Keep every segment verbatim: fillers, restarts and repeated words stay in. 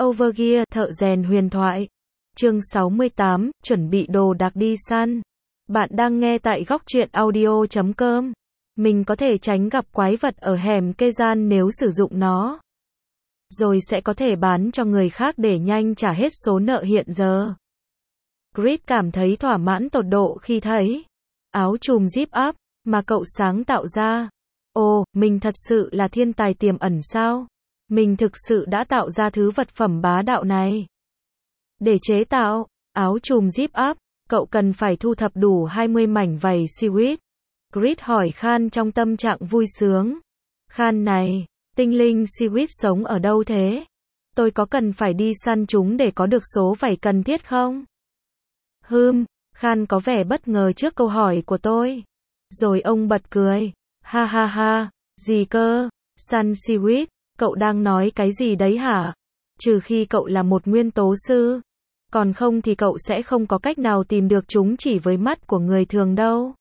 Overgear, thợ rèn huyền thoại. Chương sáu mươi tám, chuẩn bị đồ đạc đi săn. Bạn đang nghe tại góc truyện audio chấm com. Mình có thể tránh gặp quái vật ở hẻm kê gian nếu sử dụng nó. Rồi sẽ có thể bán cho người khác để nhanh trả hết số nợ hiện giờ. Grid cảm thấy thỏa mãn tột độ khi thấy áo chùm zip up mà cậu sáng tạo ra. Ồ, mình thật sự là thiên tài tiềm ẩn sao? Mình thực sự đã tạo ra thứ vật phẩm bá đạo này. Để chế tạo áo chùm zip up, cậu cần phải thu thập đủ hai mươi mảnh vảy seaweed. Grid hỏi Khan trong tâm trạng vui sướng. Khan này, tinh linh seaweed sống ở đâu thế? Tôi có cần phải đi săn chúng để có được số vảy cần thiết không? Hừm, Khan có vẻ bất ngờ trước câu hỏi của tôi. Rồi ông bật cười. Ha ha ha, gì cơ? Săn seaweed, cậu đang nói cái gì đấy hả? Trừ khi cậu là một nguyên tố sư. Còn không thì cậu sẽ không có cách nào tìm được chúng chỉ với mắt của người thường đâu.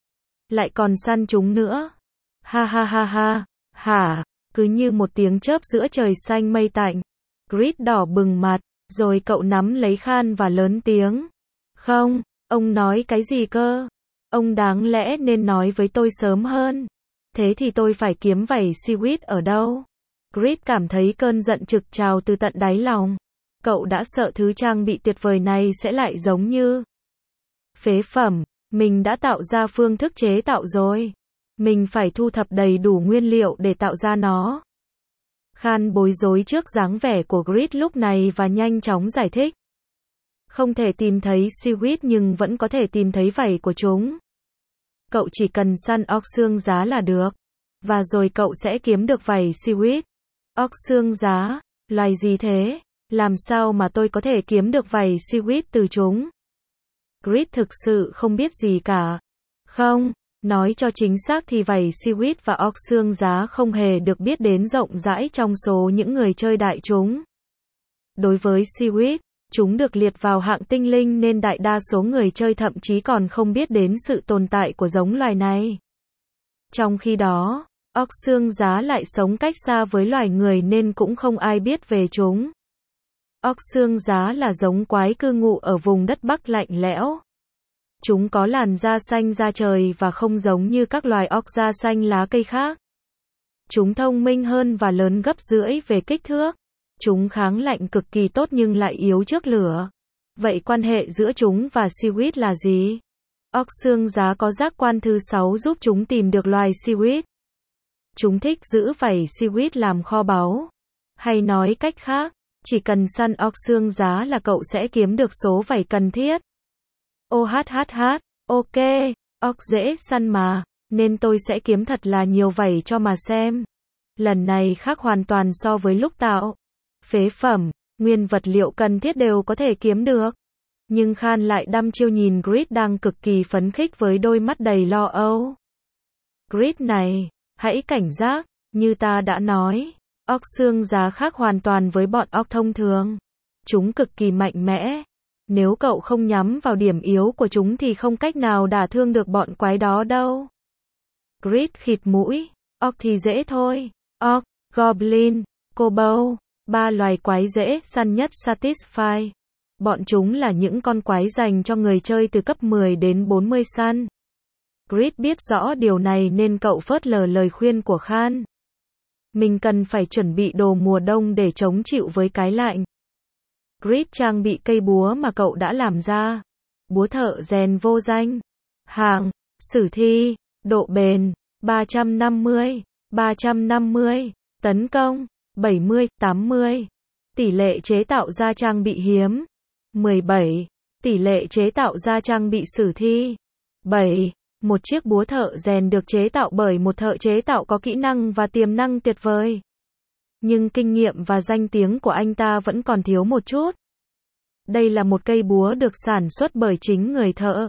Lại còn săn chúng nữa. Ha ha ha ha, hả? Cứ như một tiếng chớp giữa trời xanh mây tạnh. Grid đỏ bừng mặt, rồi cậu nắm lấy Khan và lớn tiếng. Không, ông nói cái gì cơ? Ông đáng lẽ nên nói với tôi sớm hơn. Thế thì tôi phải kiếm vảy seaweed ở đâu? Grid cảm thấy cơn giận trực trào từ tận đáy lòng. Cậu đã sợ thứ trang bị tuyệt vời này sẽ lại giống như phế phẩm. Mình đã tạo ra phương thức chế tạo rồi. Mình phải thu thập đầy đủ nguyên liệu để tạo ra nó. Khan bối rối trước dáng vẻ của Grid lúc này và nhanh chóng giải thích. Không thể tìm thấy seaweed nhưng vẫn có thể tìm thấy vảy của chúng. Cậu chỉ cần săn óc xương giá là được. Và rồi cậu sẽ kiếm được vảy seaweed. Óc xương giá? Loài gì thế? Làm sao mà tôi có thể kiếm được vảy seaweed từ chúng? Grid thực sự không biết gì cả. Không, nói cho chính xác thì vảy seaweed và óc xương giá không hề được biết đến rộng rãi trong số những người chơi đại chúng. Đối với seaweed, chúng được liệt vào hạng tinh linh nên đại đa số người chơi thậm chí còn không biết đến sự tồn tại của giống loài này. Trong khi đó, óc xương giá lại sống cách xa với loài người nên cũng không ai biết về chúng. Óc xương giá là giống quái cư ngụ ở vùng đất Bắc lạnh lẽo. Chúng có làn da xanh da trời và không giống như các loài óc da xanh lá cây khác. Chúng thông minh hơn và lớn gấp rưỡi về kích thước. Chúng kháng lạnh cực kỳ tốt nhưng lại yếu trước lửa. Vậy quan hệ giữa chúng và seaweed là gì? Óc xương giá có giác quan thứ sáu giúp chúng tìm được loài seaweed. Chúng thích giữ vảy seaweed làm kho báu. Hay nói cách khác, chỉ cần săn óc xương giá là cậu sẽ kiếm được số vảy cần thiết. Ô hát hát hát, ok, óc dễ săn mà, nên tôi sẽ kiếm thật là nhiều vảy cho mà xem. Lần này khác hoàn toàn so với lúc tạo phế phẩm, nguyên vật liệu cần thiết đều có thể kiếm được. Nhưng Khan lại đăm chiêu nhìn Grid đang cực kỳ phấn khích với đôi mắt đầy lo âu. Grid này, hãy cảnh giác, như ta đã nói, óc xương giá khác hoàn toàn với bọn óc thông thường. Chúng cực kỳ mạnh mẽ. Nếu cậu không nhắm vào điểm yếu của chúng thì không cách nào đả thương được bọn quái đó đâu. Grid khịt mũi, óc thì dễ thôi. Óc, Goblin, Kobold, ba loài quái dễ săn nhất Satisfy. Bọn chúng là những con quái dành cho người chơi từ cấp mười đến bốn mươi săn. Grid biết rõ điều này nên cậu phớt lờ lời khuyên của Khan. Mình cần phải chuẩn bị đồ mùa đông để chống chịu với cái lạnh. Grid trang bị cây búa mà cậu đã làm ra. Búa thợ rèn vô danh. Hạng, sử thi, độ bền, ba trăm năm mươi, ba trăm năm mươi, tấn công, bảy mươi, tám mươi. Tỷ lệ chế tạo ra trang bị hiếm, mười bảy. Tỷ lệ chế tạo ra trang bị sử thi, bảy. Một chiếc búa thợ rèn được chế tạo bởi một thợ chế tạo có kỹ năng và tiềm năng tuyệt vời. Nhưng kinh nghiệm và danh tiếng của anh ta vẫn còn thiếu một chút. Đây là một cây búa được sản xuất bởi chính người thợ.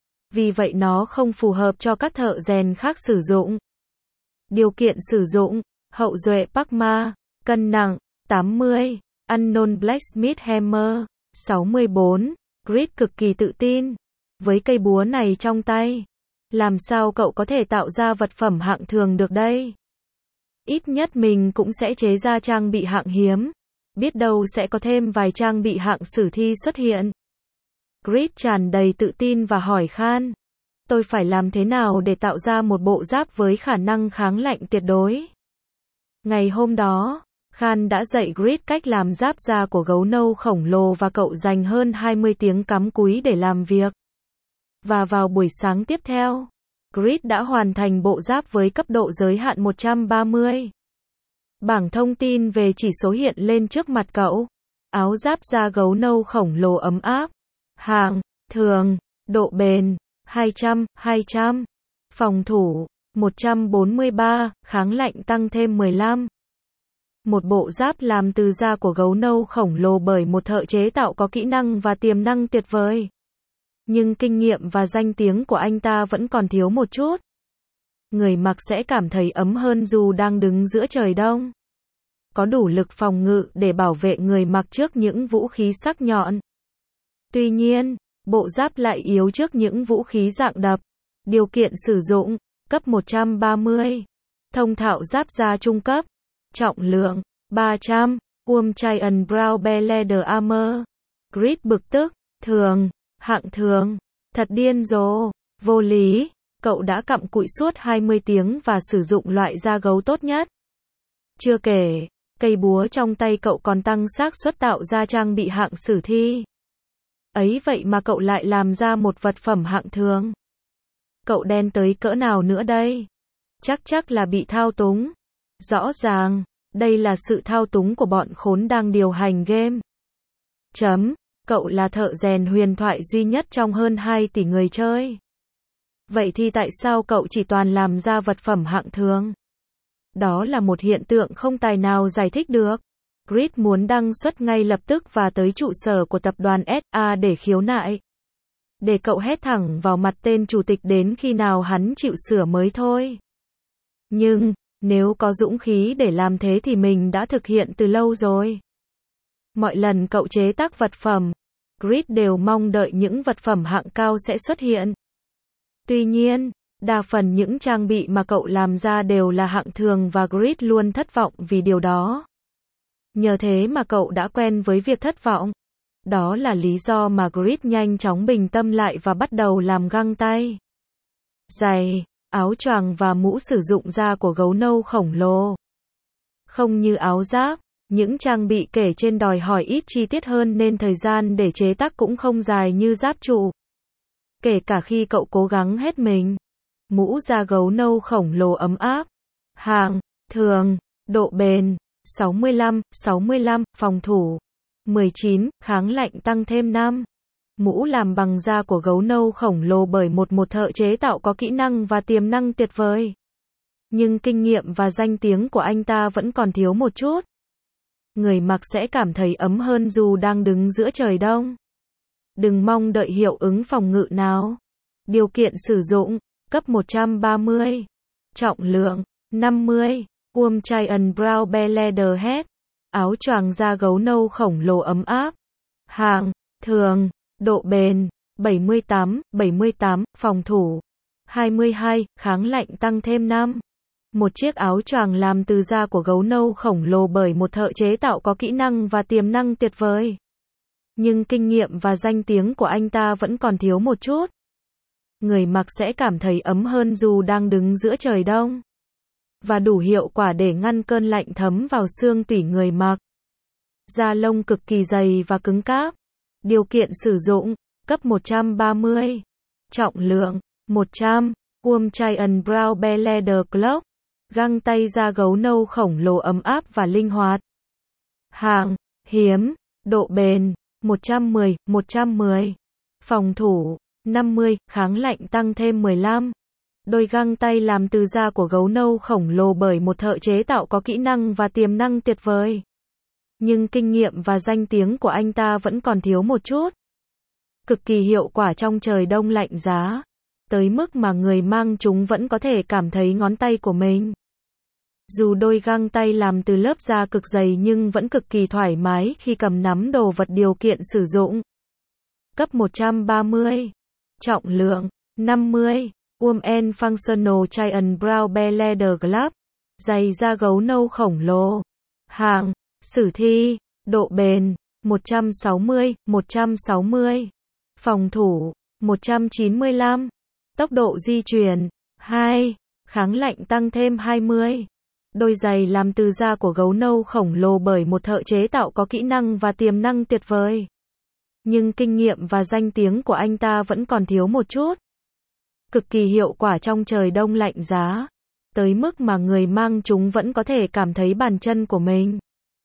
Vì vậy nó không phù hợp cho các thợ rèn khác sử dụng. Điều kiện sử dụng, hậu duệ Pakma, cân nặng, tám mươi, Unknown Blacksmith Hammer, sáu mươi bốn, Grid cực kỳ tự tin. Với cây búa này trong tay, làm sao cậu có thể tạo ra vật phẩm hạng thường được đây? Ít nhất mình cũng sẽ chế ra trang bị hạng hiếm. Biết đâu sẽ có thêm vài trang bị hạng sử thi xuất hiện. Grid tràn đầy tự tin và hỏi Khan. Tôi phải làm thế nào để tạo ra một bộ giáp với khả năng kháng lạnh tuyệt đối? Ngày hôm đó, Khan đã dạy Grid cách làm giáp da của gấu nâu khổng lồ và cậu dành hơn hai mươi tiếng cắm cúi để làm việc. Và vào buổi sáng tiếp theo, Grid đã hoàn thành bộ giáp với cấp độ giới hạn một trăm ba mươi. Bảng thông tin về chỉ số hiện lên trước mặt cậu. Áo giáp da gấu nâu khổng lồ ấm áp. Hạng thường, độ bền hai trăm, hai trăm, phòng thủ một trăm bốn mươi ba, kháng lạnh tăng thêm mười lăm. Một bộ giáp làm từ da của gấu nâu khổng lồ bởi một thợ chế tạo có kỹ năng và tiềm năng tuyệt vời. Nhưng kinh nghiệm và danh tiếng của anh ta vẫn còn thiếu một chút. Người mặc sẽ cảm thấy ấm hơn dù đang đứng giữa trời đông. Có đủ lực phòng ngự để bảo vệ người mặc trước những vũ khí sắc nhọn. Tuy nhiên, bộ giáp lại yếu trước những vũ khí dạng đập. Điều kiện sử dụng, cấp một trăm ba mươi. Thông thạo giáp da trung cấp. Trọng lượng, ba trăm. Warm Giant Brown Bear Leather Armor. Grid bực tức, thường, hạng thường. Thật điên rồ, vô lý. Cậu đã cặm cụi suốt hai mươi tiếng và sử dụng loại da gấu tốt nhất. Chưa kể, cây búa trong tay cậu còn tăng xác suất tạo ra trang bị hạng sử thi. Ấy vậy mà cậu lại làm ra một vật phẩm hạng thường. Cậu đen tới cỡ nào nữa đây? Chắc chắc là bị thao túng. Rõ ràng, đây là sự thao túng của bọn khốn đang điều hành game. Chấm, cậu là thợ rèn huyền thoại duy nhất trong hơn hai tỷ người chơi. Vậy thì tại sao cậu chỉ toàn làm ra vật phẩm hạng thường? Đó là một hiện tượng không tài nào giải thích được. Grid muốn đăng xuất ngay lập tức và tới trụ sở của tập đoàn ét a để khiếu nại. Để cậu hét thẳng vào mặt tên chủ tịch đến khi nào hắn chịu sửa mới thôi. Nhưng, nếu có dũng khí để làm thế thì mình đã thực hiện từ lâu rồi. Mọi lần cậu chế tác vật phẩm, Grid đều mong đợi những vật phẩm hạng cao sẽ xuất hiện. Tuy nhiên, đa phần những trang bị mà cậu làm ra đều là hạng thường và Grid luôn thất vọng vì điều đó. Nhờ thế mà cậu đã quen với việc thất vọng. Đó là lý do mà Grid nhanh chóng bình tâm lại và bắt đầu làm găng tay, giày, áo choàng và mũ sử dụng da của gấu nâu khổng lồ. Không như áo giáp, những trang bị kể trên đòi hỏi ít chi tiết hơn nên thời gian để chế tác cũng không dài như giáp trụ. Kể cả khi cậu cố gắng hết mình. Mũ da gấu nâu khổng lồ ấm áp. Hạng thường, độ bền sáu mươi lăm, sáu mươi lăm, phòng thủ mười chín, kháng lạnh tăng thêm năm. Mũ làm bằng da của gấu nâu khổng lồ bởi một một thợ chế tạo có kỹ năng và tiềm năng tuyệt vời. Nhưng kinh nghiệm và danh tiếng của anh ta vẫn còn thiếu một chút. Người mặc sẽ cảm thấy ấm hơn dù đang đứng giữa trời đông. Đừng mong đợi hiệu ứng phòng ngự nào. Điều kiện sử dụng, cấp một trăm ba mươi. Trọng lượng, năm mươi. Warm Giant Brown Bear Leather Hat. Áo choàng da gấu nâu khổng lồ ấm áp. Hạng thường, độ bền bảy mươi tám, bảy mươi tám, phòng thủ hai mươi hai, kháng lạnh tăng thêm năm. Một chiếc áo choàng làm từ da của gấu nâu khổng lồ bởi một thợ chế tạo có kỹ năng và tiềm năng tuyệt vời. Nhưng kinh nghiệm và danh tiếng của anh ta vẫn còn thiếu một chút. Người mặc sẽ cảm thấy ấm hơn dù đang đứng giữa trời đông. Và đủ hiệu quả để ngăn cơn lạnh thấm vào xương tủy người mặc. Da lông cực kỳ dày và cứng cáp. Điều kiện sử dụng, cấp một trăm ba mươi. Trọng lượng, một trăm. Warm Giant Brown Bear Leather Glove. Găng tay da gấu nâu khổng lồ ấm áp và linh hoạt. Hạng hiếm, độ bền một trăm mười, một trăm mười. Phòng thủ năm mươi, kháng lạnh tăng thêm mười lăm. Đôi găng tay làm từ da của gấu nâu khổng lồ bởi một thợ chế tạo có kỹ năng và tiềm năng tuyệt vời. Nhưng kinh nghiệm và danh tiếng của anh ta vẫn còn thiếu một chút. Cực kỳ hiệu quả trong trời đông lạnh giá. Tới mức mà người mang chúng vẫn có thể cảm thấy ngón tay của mình. Dù đôi găng tay làm từ lớp da cực dày nhưng vẫn cực kỳ thoải mái khi cầm nắm đồ vật. Điều kiện sử dụng, cấp một trăm ba mươi. Trọng lượng, năm mươi. Warm and Functional Giant Brown Bear Leather Glove. Giày da gấu nâu khổng lồ. Hạng sử thi, Độ bền, một trăm sáu mươi, một trăm sáu mươi. Phòng thủ, một trăm chín mươi lăm. Tốc độ di chuyển, hai. Kháng lạnh tăng thêm hai mươi. Đôi giày làm từ da của gấu nâu khổng lồ bởi một thợ chế tạo có kỹ năng và tiềm năng tuyệt vời. Nhưng kinh nghiệm và danh tiếng của anh ta vẫn còn thiếu một chút. Cực kỳ hiệu quả trong trời đông lạnh giá. Tới mức mà người mang chúng vẫn có thể cảm thấy bàn chân của mình.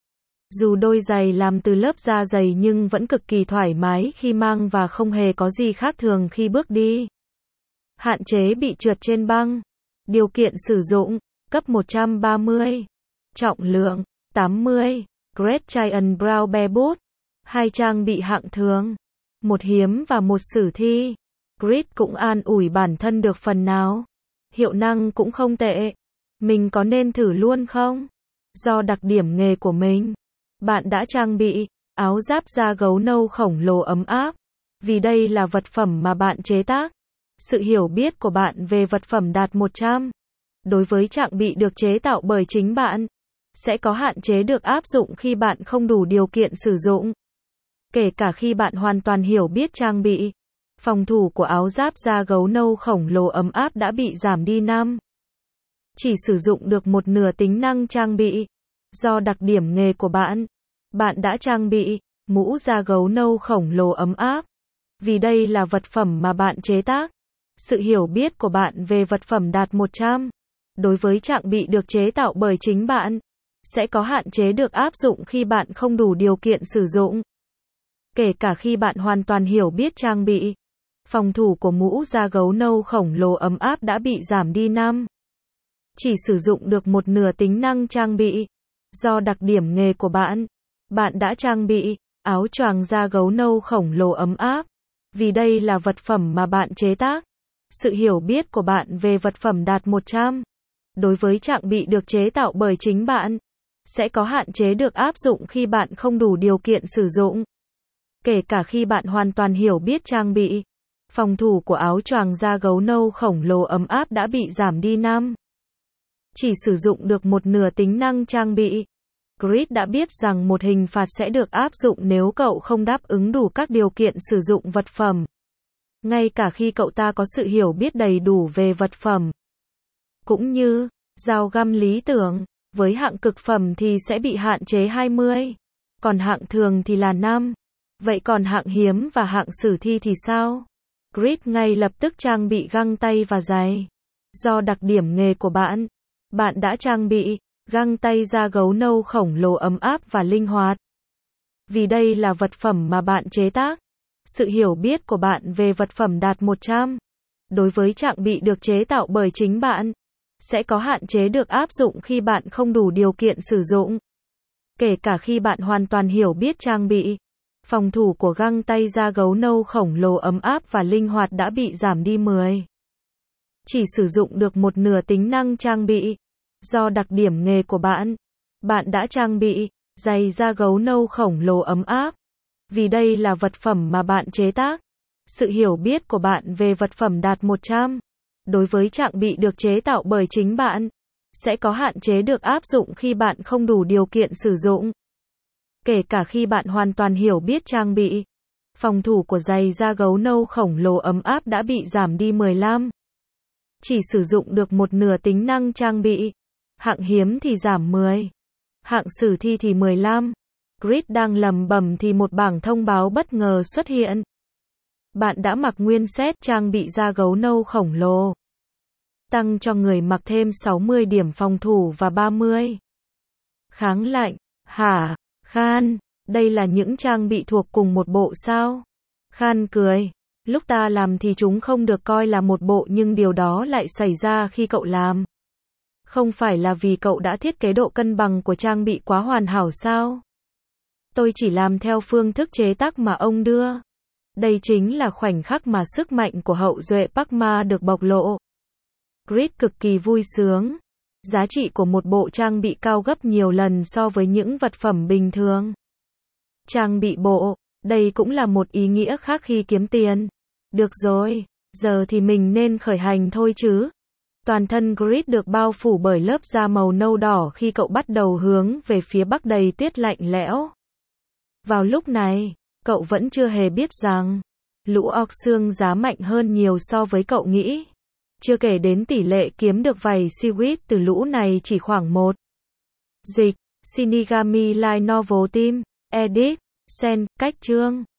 Dù đôi giày làm từ lớp da dày nhưng vẫn cực kỳ thoải mái khi mang và không hề có gì khác thường khi bước đi. Hạn chế bị trượt trên băng. Điều kiện sử dụng, cấp một trăm ba mươi. Trọng lượng, tám mươi. Great Giant Brown Bear Boot. Hai trang bị hạng thường. Một hiếm và một sử thi. Grid cũng an ủi bản thân được phần nào. Hiệu năng cũng không tệ. Mình có nên thử luôn không? Do đặc điểm nghề của mình, bạn đã trang bị áo giáp da gấu nâu khổng lồ ấm áp. Vì đây là vật phẩm mà bạn chế tác. Sự hiểu biết của bạn về vật phẩm đạt một trăm. Đối với trang bị được chế tạo bởi chính bạn, sẽ có hạn chế được áp dụng khi bạn không đủ điều kiện sử dụng. Kể cả khi bạn hoàn toàn hiểu biết trang bị, phòng thủ của áo giáp da gấu nâu khổng lồ ấm áp đã bị giảm đi năm. Chỉ sử dụng được một nửa tính năng trang bị. Do đặc điểm nghề của bạn, bạn đã trang bị mũ da gấu nâu khổng lồ ấm áp. Vì đây là vật phẩm mà bạn chế tác, sự hiểu biết của bạn về vật phẩm đạt một trăm. Đối với trang bị được chế tạo bởi chính bạn, sẽ có hạn chế được áp dụng khi bạn không đủ điều kiện sử dụng. Kể cả khi bạn hoàn toàn hiểu biết trang bị, phòng thủ của mũ da gấu nâu khổng lồ ấm áp đã bị giảm đi năm. Chỉ sử dụng được một nửa tính năng trang bị. Do đặc điểm nghề của bạn, bạn đã trang bị áo choàng da gấu nâu khổng lồ ấm áp. Vì đây là vật phẩm mà bạn chế tác, sự hiểu biết của bạn về vật phẩm đạt một trăm. Đối với trang bị được chế tạo bởi chính bạn, sẽ có hạn chế được áp dụng khi bạn không đủ điều kiện sử dụng. Kể cả khi bạn hoàn toàn hiểu biết trang bị, phòng thủ của áo choàng da gấu nâu khổng lồ ấm áp đã bị giảm đi năm. Chỉ sử dụng được một nửa tính năng trang bị. Grid đã biết rằng một hình phạt sẽ được áp dụng nếu cậu không đáp ứng đủ các điều kiện sử dụng vật phẩm. Ngay cả khi cậu ta có sự hiểu biết đầy đủ về vật phẩm. Cũng như, dao găm lý tưởng, với hạng cực phẩm thì sẽ bị hạn chế hai mươi. Còn hạng thường thì là năm. Vậy còn hạng hiếm và hạng sử thi thì sao? Grid ngay lập tức trang bị găng tay và giày. Do đặc điểm nghề của bạn, bạn đã trang bị găng tay da gấu nâu khổng lồ ấm áp và linh hoạt. Vì đây là vật phẩm mà bạn chế tác, sự hiểu biết của bạn về vật phẩm đạt một trăm. Đối với trang bị được chế tạo bởi chính bạn, sẽ có hạn chế được áp dụng khi bạn không đủ điều kiện sử dụng. Kể cả khi bạn hoàn toàn hiểu biết trang bị, phòng thủ của găng tay da gấu nâu khổng lồ ấm áp và linh hoạt đã bị giảm đi mười. Chỉ sử dụng được một nửa tính năng trang bị. Do đặc điểm nghề của bạn, bạn đã trang bị giày da gấu nâu khổng lồ ấm áp. Vì đây là vật phẩm mà bạn chế tác, sự hiểu biết của bạn về vật phẩm đạt một trăm. Đối với trang bị được chế tạo bởi chính bạn, sẽ có hạn chế được áp dụng khi bạn không đủ điều kiện sử dụng. Kể cả khi bạn hoàn toàn hiểu biết trang bị, phòng thủ của giày da gấu nâu khổng lồ ấm áp đã bị giảm đi mười lăm. Chỉ sử dụng được một nửa tính năng trang bị. Hạng hiếm thì giảm mười. Hạng sử thi thì mười lăm. Grid đang lầm bầm thì một bảng thông báo bất ngờ xuất hiện. Bạn đã mặc nguyên set trang bị da gấu nâu khổng lồ. Tăng cho người mặc thêm sáu mươi điểm phòng thủ và ba mươi. Kháng lạnh. Hả? Khan, đây là những trang bị thuộc cùng một bộ sao? Khan cười. Lúc ta làm thì chúng không được coi là một bộ nhưng điều đó lại xảy ra khi cậu làm. Không phải là vì cậu đã thiết kế độ cân bằng của trang bị quá hoàn hảo sao? Tôi chỉ làm theo phương thức chế tác mà ông đưa. Đây chính là khoảnh khắc mà sức mạnh của hậu duệ Parkma được bộc lộ. Grid cực kỳ vui sướng. Giá trị của một bộ trang bị cao gấp nhiều lần so với những vật phẩm bình thường. Trang bị bộ, đây cũng là một ý nghĩa khác khi kiếm tiền. Được rồi, giờ thì mình nên khởi hành thôi chứ. Toàn thân Grid được bao phủ bởi lớp da màu nâu đỏ khi cậu bắt đầu hướng về phía bắc đầy tuyết lạnh lẽo. Vào lúc này, cậu vẫn chưa hề biết rằng, lũ orc xương giá mạnh hơn nhiều so với cậu nghĩ. Chưa kể đến tỷ lệ kiếm được vảy seaweed từ lũ này chỉ khoảng một. Dịch, Shinigami Light Novel Team, Edit, Sen, Cách chương